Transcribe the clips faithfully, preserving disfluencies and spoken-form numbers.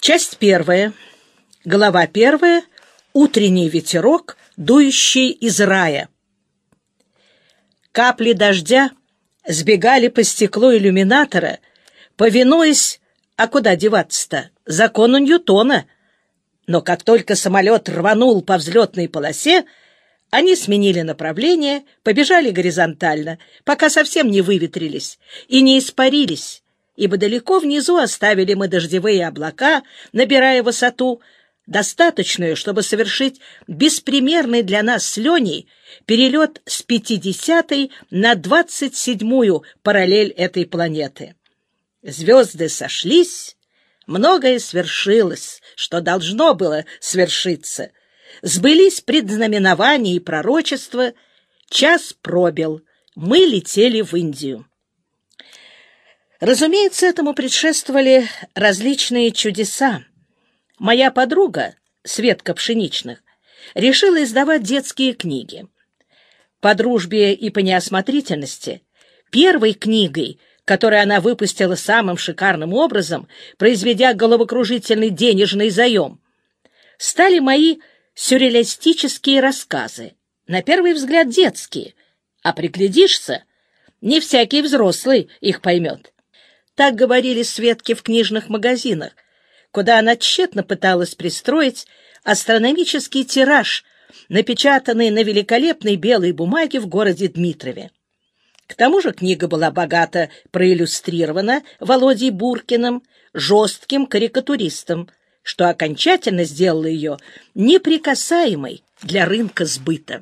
Часть первая. Глава первая. Утренний ветерок, дующий из рая. Капли дождя сбегали по стеклу иллюминатора, повинуясь, а куда деваться-то, закону Ньютона. Но как только самолет рванул по взлетной полосе, они сменили направление, побежали горизонтально, пока совсем не выветрились и не испарились, ибо далеко внизу оставили мы дождевые облака, набирая высоту, достаточную, чтобы совершить беспримерный для нас с Леней перелет с пятидесятой на двадцать седьмую параллель этой планеты. Звезды сошлись, многое свершилось, что должно было свершиться. Сбылись предзнаменования и пророчества, час пробил, мы летели в Индию. Разумеется, этому предшествовали различные чудеса. Моя подруга, Светка Пшеничных, решила издавать детские книги. По дружбе и по неосмотрительности первой книгой, которую она выпустила самым шикарным образом, произведя головокружительный денежный заем, стали мои сюрреалистические рассказы, на первый взгляд детские, а приглядишься, не всякий взрослый их поймет. Так говорили Светке в книжных магазинах, куда она тщетно пыталась пристроить астрономический тираж, напечатанный на великолепной белой бумаге в городе Дмитрове. К тому же книга была богато проиллюстрирована Володей Буркиным, жестким карикатуристом, что окончательно сделало ее неприкасаемой для рынка сбыта.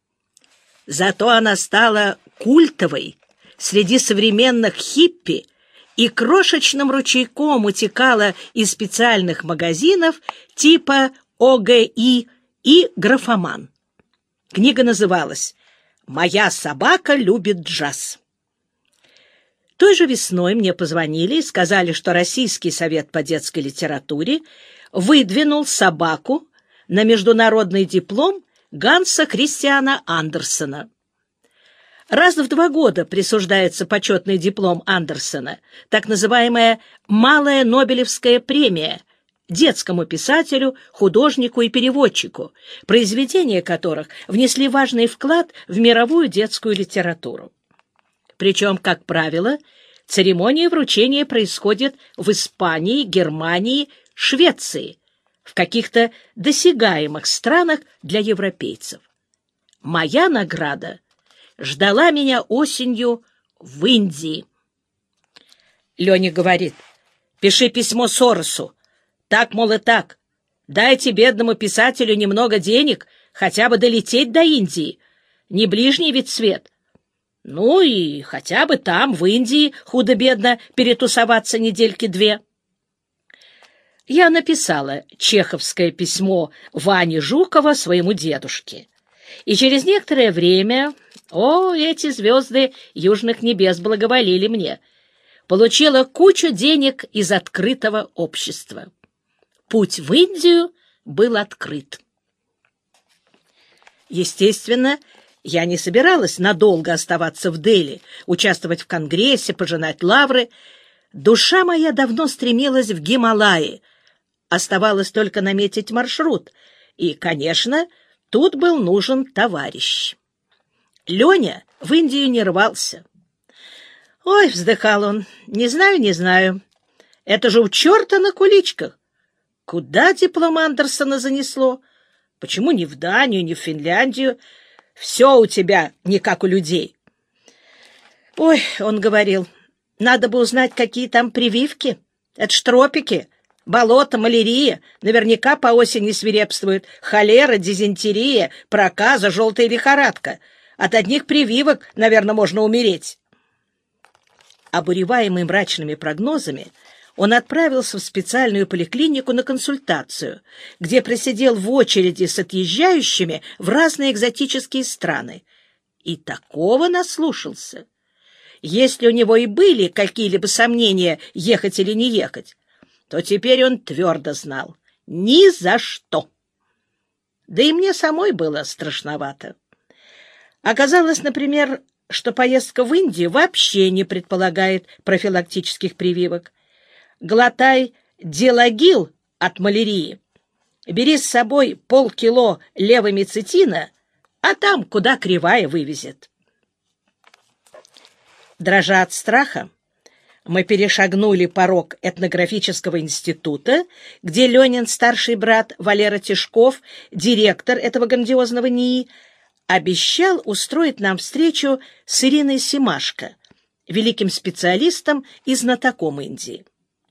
Зато она стала культовой среди современных хиппи и крошечным ручейком утекала из специальных магазинов типа О Г И и Графоман. Книга называлась «Моя собака любит джаз». Той же весной мне позвонили и сказали, что Российский совет по детской литературе выдвинул собаку на международный диплом Ганса Христиана Андерсена. Раз в два года присуждается почетный диплом Андерсена, так называемая «Малая Нобелевская премия», детскому писателю, художнику и переводчику, произведения которых внесли важный вклад в мировую детскую литературу. Причем, как правило, церемония вручения происходит в Испании, Германии, Швеции, в каких-то досягаемых странах для европейцев. Моя награда ждала меня осенью в Индии. Леня говорит: пиши письмо Соросу. Так, мол, и так. Дайте бедному писателю немного денег, хотя бы долететь до Индии. Не ближний ведь свет. Ну и хотя бы там, в Индии, худо-бедно перетусоваться недельки-две. Я написала чеховское письмо Ване Жукова своему дедушке. И через некоторое время, о, эти звезды южных небес благоволили мне, получила кучу денег из открытого общества. Путь в Индию был открыт. Естественно, я не собиралась надолго оставаться в Дели, участвовать в конгрессе, пожинать лавры. Душа моя давно стремилась в Гималаи. Оставалось только наметить маршрут. И, конечно, тут был нужен товарищ. Леня в Индию не рвался. «Ой», — вздыхал он, — «не знаю, не знаю. Это же у черта на куличках. Куда диплом Андерсона занесло? Почему не в Данию, не в Финляндию? Все у тебя не как у людей». «Ой», — он говорил, — «надо бы узнать, какие там прививки. Это ж тропики, болото, малярия. Наверняка по осени свирепствует холера, дизентерия, проказа, желтая лихорадка. От одних прививок, наверное, можно умереть». Обуреваемый мрачными прогнозами, он отправился в специальную поликлинику на консультацию, где просидел в очереди с отъезжающими в разные экзотические страны. И такого наслушался. Если у него и были какие-либо сомнения, ехать или не ехать, то теперь он твердо знал — ни за что. Да и мне самой было страшновато. Оказалось, например, что поездка в Индию вообще не предполагает профилактических прививок. Глотай Дилагил от малярии. Бери с собой полкило левомицетина, а там, куда кривая вывезет. Дрожа от страха, мы перешагнули порог этнографического института, где Ленин, старший брат Валера Тишков, директор этого грандиозного НИИ, обещал устроить нам встречу с Ириной Семашко, великим специалистом и знатоком Индии.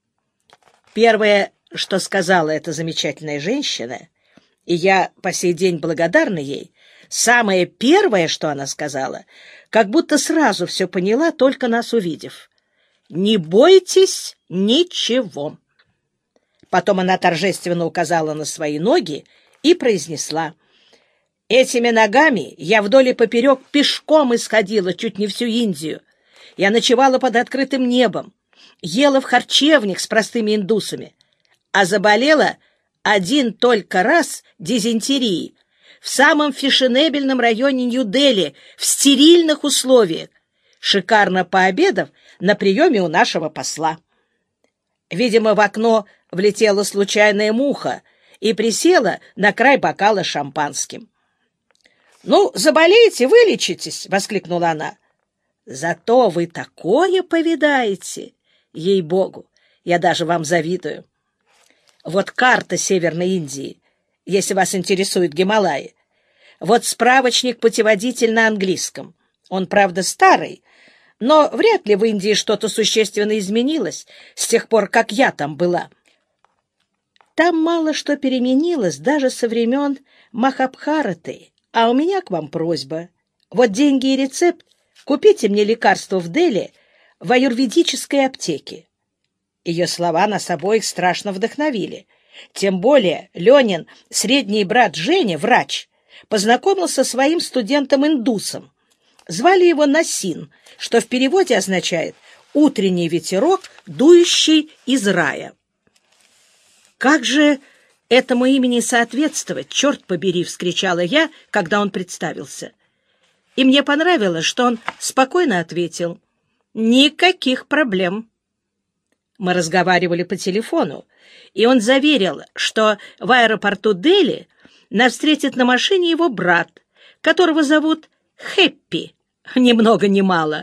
Первое, что сказала эта замечательная женщина, и я по сей день благодарна ей, самое первое, что она сказала, как будто сразу все поняла, только нас увидев: «Не бойтесь ничего». Потом она торжественно указала на свои ноги и произнесла: «Этими ногами я вдоль и поперек пешком исходила чуть не всю Индию. Я ночевала под открытым небом, ела в харчевнях с простыми индусами, а заболела один только раз дизентерией в самом фешенебельном районе Нью-Дели, в стерильных условиях, шикарно пообедав на приеме у нашего посла. Видимо, в окно влетела случайная муха и присела на край бокала шампанским. «Ну, заболеете, вылечитесь!» — воскликнула она. «Зато вы такое повидаете! Ей-богу, я даже вам завидую. Вот карта Северной Индии, если вас интересует Гималаи. Вот справочник-путеводитель на английском. Он, правда, старый, но вряд ли в Индии что-то существенно изменилось с тех пор, как я там была. Там мало что переменилось даже со времен Махабхараты, а у меня к вам просьба. Вот деньги и рецепт. Купите мне лекарство в Дели в аюрведической аптеке». Ее слова нас обоих страшно вдохновили. Тем более Ленин, средний брат Женя, врач, познакомился со своим студентом-индусом. Звали его Насин, что в переводе означает «утренний ветерок, дующий из рая». «Как же этому имени соответствовать, черт побери!» — вскричала я, когда он представился. И мне понравилось, что он спокойно ответил: «Никаких проблем». Мы разговаривали по телефону, и он заверил, что в аэропорту Дели нас встретит на машине его брат, которого зовут Хэппи, ни много ни мало.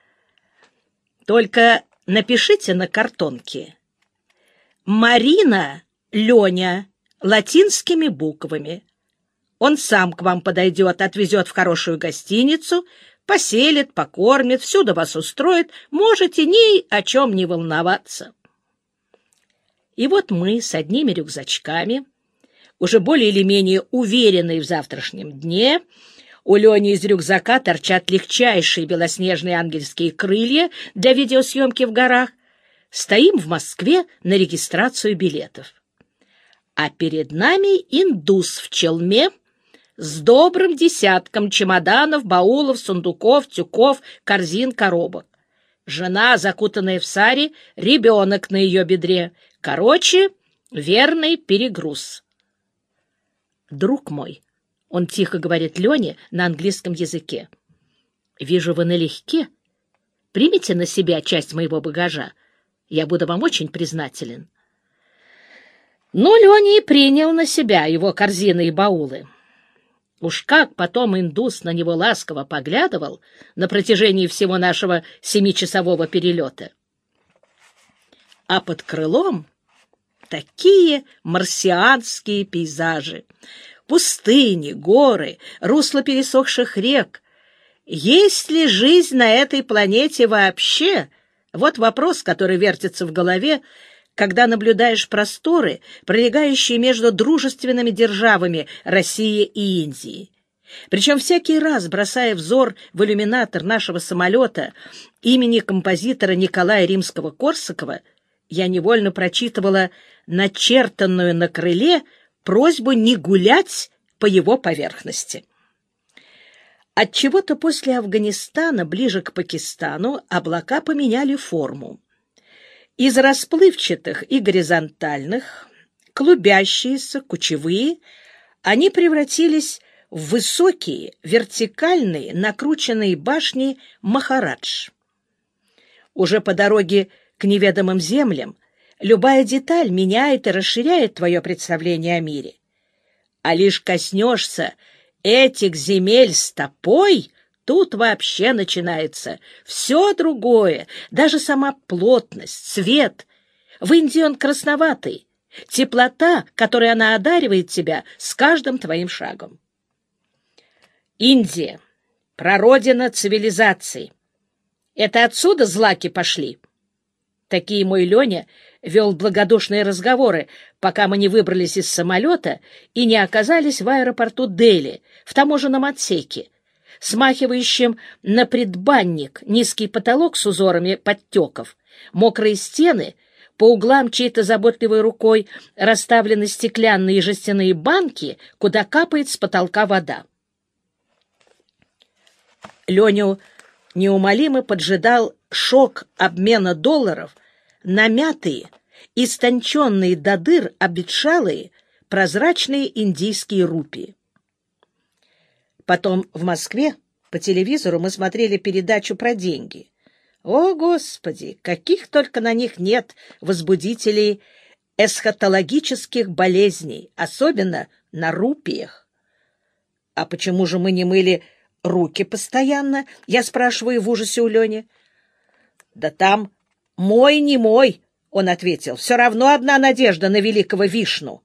Только напишите на картонке: «Марина Леня» латинскими буквами. Он сам к вам подойдет, отвезет в хорошую гостиницу, поселит, покормит, всюду вас устроит, можете ни о чем не волноваться. И вот мы с одними рюкзачками, уже более или менее уверенные в завтрашнем дне, у Лени из рюкзака торчат легчайшие белоснежные ангельские крылья для видеосъемки в горах, стоим в Москве на регистрацию билетов. А перед нами индус в челме с добрым десятком чемоданов, баулов, сундуков, тюков, корзин, коробок. Жена, закутанная в сари, ребенок на ее бедре. Короче, верный перегруз. «Друг мой», — он тихо говорит Лене на английском языке, — «вижу, вы налегке. Примите на себя часть моего багажа. Я буду вам очень признателен». Ну, Леня и принял на себя его корзины и баулы. Уж как потом индус на него ласково поглядывал на протяжении всего нашего семичасового перелета. А под крылом такие марсианские пейзажи, пустыни, горы, русла пересохших рек. Есть ли жизнь на этой планете вообще? Вот вопрос, который вертится в голове, когда наблюдаешь просторы, пролегающие между дружественными державами России и Индии. Причем всякий раз, бросая взор в иллюминатор нашего самолета имени композитора Николая Римского-Корсакова, я невольно прочитывала начертанную на крыле просьбу не гулять по его поверхности. Отчего-то после Афганистана, ближе к Пакистану, облака поменяли форму. Из расплывчатых и горизонтальных, клубящиеся, кучевые, они превратились в высокие, вертикальные, накрученные башни Махарадж. Уже по дороге к неведомым землям любая деталь меняет и расширяет твое представление о мире. А лишь коснешься этих земель стопой, тут вообще начинается все другое, даже сама плотность, цвет. В Индии он красноватый, теплота, которой она одаривает тебя с каждым твоим шагом. Индия — прародина цивилизации. Это отсюда злаки пошли. Такие мой Леня вел благодушные разговоры, пока мы не выбрались из самолета и не оказались в аэропорту Дели, в таможенном отсеке, смахивающем на предбанник, низкий потолок с узорами подтеков, мокрые стены, по углам чьей-то заботливой рукой расставлены стеклянные и жестяные банки, куда капает с потолка вода. Леню неумолимо поджидал шок обмена долларов на мятые, истонченные до дыр, обветшалые, прозрачные индийские рупии. Потом в Москве по телевизору мы смотрели передачу про деньги. О, Господи, каких только на них нет возбудителей эсхатологических болезней, особенно на рупиях. А почему же мы не мыли руки постоянно? Я спрашиваю в ужасе у Лени. Да там мой не мой, он ответил. Все равно одна надежда на великого Вишну.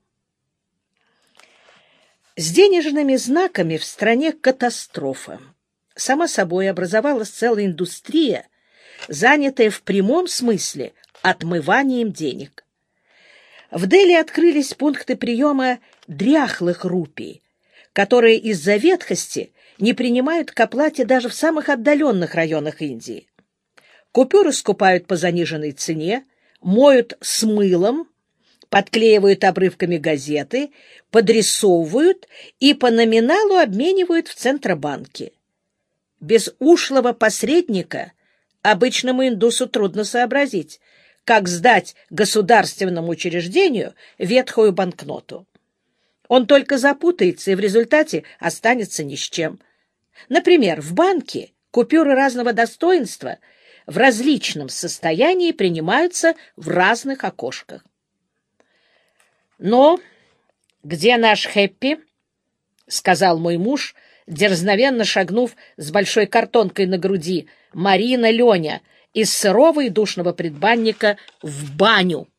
С денежными знаками в стране катастрофа. Сама собой образовалась целая индустрия, занятая в прямом смысле отмыванием денег. В Дели открылись пункты приема дряхлых рупий, которые из-за ветхости не принимают к оплате даже в самых отдаленных районах Индии. Купюры скупают по заниженной цене, моют с мылом, подклеивают обрывками газеты, подрисовывают и по номиналу обменивают в Центробанке. Без ушлого посредника обычному индусу трудно сообразить, как сдать государственному учреждению ветхую банкноту. Он только запутается и в результате останется ни с чем. Например, в банке купюры разного достоинства в различном состоянии принимаются в разных окошках. «Но где наш Хэппи?» — сказал мой муж, дерзновенно шагнув с большой картонкой на груди, Марина Леня из сырого и душного предбанника в баню.